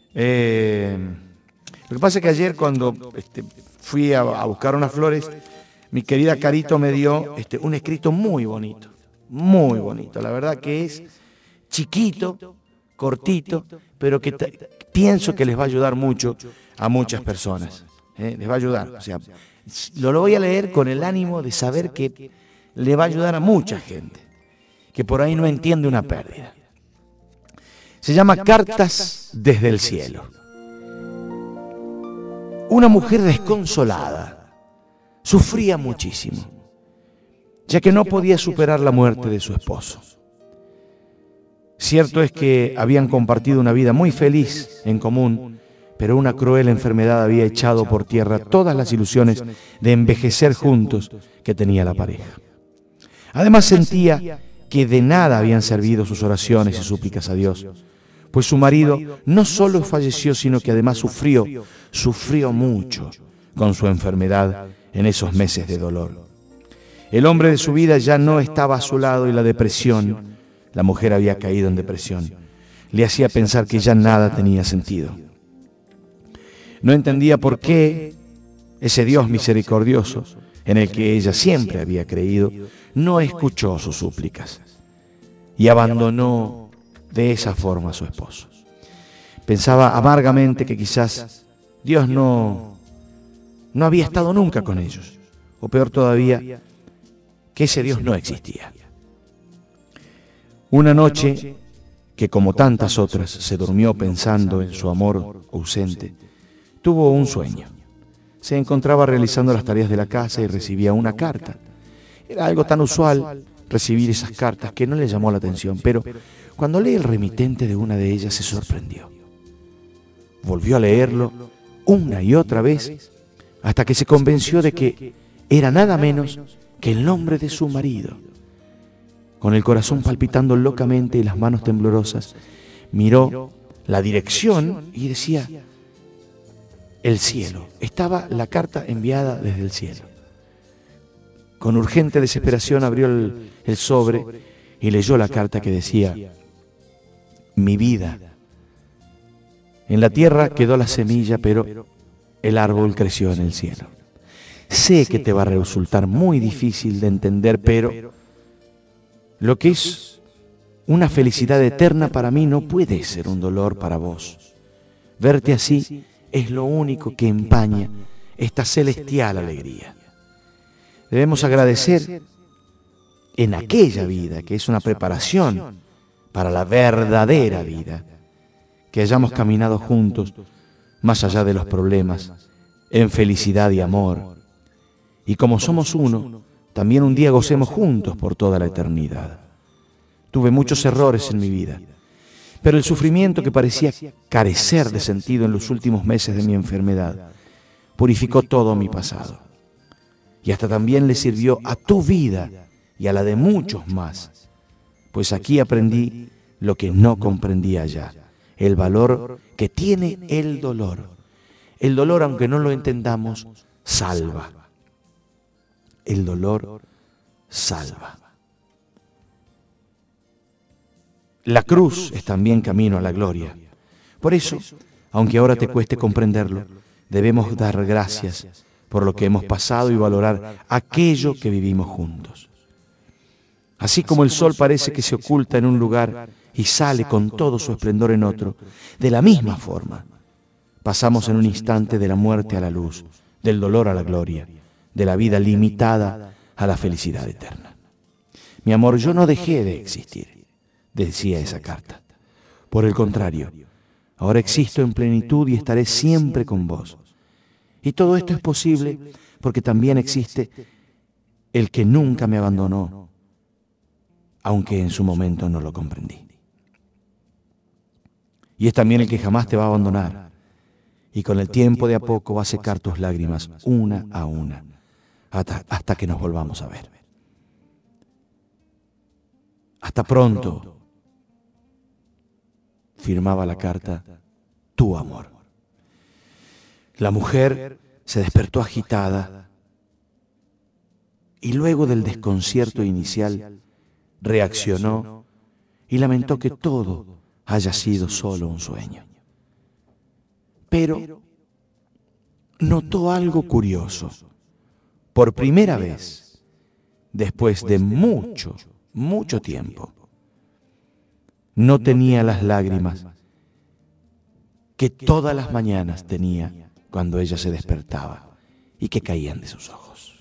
Lo que pasa es que ayer cuando fui a buscar unas flores, mi querida Carito me dio un escrito muy bonito, muy bonito. La verdad que es chiquito, cortito, pero que pienso que les va a ayudar mucho a muchas personas. Les va a ayudar. O sea, lo voy a leer con el ánimo de saber que le va a ayudar a mucha gente que por ahí no entiende una pérdida. Se llama Cartas desde el cielo. Una mujer desconsolada sufría muchísimo, ya que no podía superar la muerte de su esposo. Cierto es que habían compartido una vida muy feliz en común, pero una cruel enfermedad había echado por tierra todas las ilusiones de envejecer juntos que tenía la pareja. Además sentía que de nada habían servido sus oraciones y súplicas a Dios, pues su marido no solo falleció, sino que además sufrió mucho con su enfermedad en esos meses de dolor. El hombre de su vida ya no estaba a su lado y la depresión, la mujer había caído en depresión, le hacía pensar que ya nada tenía sentido. No entendía por qué ese Dios misericordioso, en el que ella siempre había creído, no escuchó sus súplicas y abandonó de esa forma a su esposo. Pensaba amargamente que quizás Dios no había estado nunca con ellos, o peor todavía, que ese Dios no existía. Una noche que, como tantas otras, se durmió pensando en su amor ausente, tuvo un sueño. Se encontraba realizando las tareas de la casa y recibía una carta. Era algo tan usual recibir esas cartas que no le llamó la atención, pero cuando lee el remitente de una de ellas se sorprendió. Volvió a leerlo una y otra vez hasta que se convenció de que era nada menos que el nombre de su marido. Con el corazón palpitando locamente y las manos temblorosas, miró la dirección y decía: el cielo. Estaba la carta enviada desde el cielo. Con urgente desesperación abrió el sobre y leyó la carta que decía: mi vida. En la tierra quedó la semilla, pero el árbol creció en el cielo. Sé que te va a resultar muy difícil de entender, pero lo que es una felicidad eterna para mí no puede ser un dolor para vos. Verte así es lo único que empaña esta celestial alegría. Debemos agradecer en aquella vida, que es una preparación para la verdadera vida, que hayamos caminado juntos más allá de los problemas, en felicidad y amor. Y como somos uno, también un día gocemos juntos por toda la eternidad. Tuve muchos errores en mi vida, pero el sufrimiento que parecía carecer de sentido en los últimos meses de mi enfermedad purificó todo mi pasado. Y hasta también le sirvió a tu vida y a la de muchos más, pues aquí aprendí lo que no comprendía ya, el valor que tiene el dolor. El dolor, aunque no lo entendamos, salva. El dolor salva. La cruz es también camino a la gloria. Por eso, aunque ahora te cueste comprenderlo, debemos dar gracias por lo que hemos pasado y valorar aquello que vivimos juntos. Así como el sol parece que se oculta en un lugar y sale con todo su esplendor en otro, de la misma forma, pasamos en un instante de la muerte a la luz, del dolor a la gloria, de la vida limitada a la felicidad eterna. Mi amor, yo no dejé de existir, decía esa carta. Por el contrario, ahora existo en plenitud y estaré siempre con vos. Y todo esto es posible porque también existe el que nunca me abandonó, aunque en su momento no lo comprendí. Y es también el que jamás te va a abandonar, y con el tiempo de a poco va a secar tus lágrimas una a una, hasta que nos volvamos a ver. Hasta pronto, firmaba la carta, tu amor. La mujer se despertó agitada y luego del desconcierto inicial reaccionó y lamentó que todo haya sido solo un sueño. Pero notó algo curioso. Por primera vez, después de mucho, mucho tiempo, no tenía las lágrimas que todas las mañanas tenía cuando ella se despertaba y que caían de sus ojos.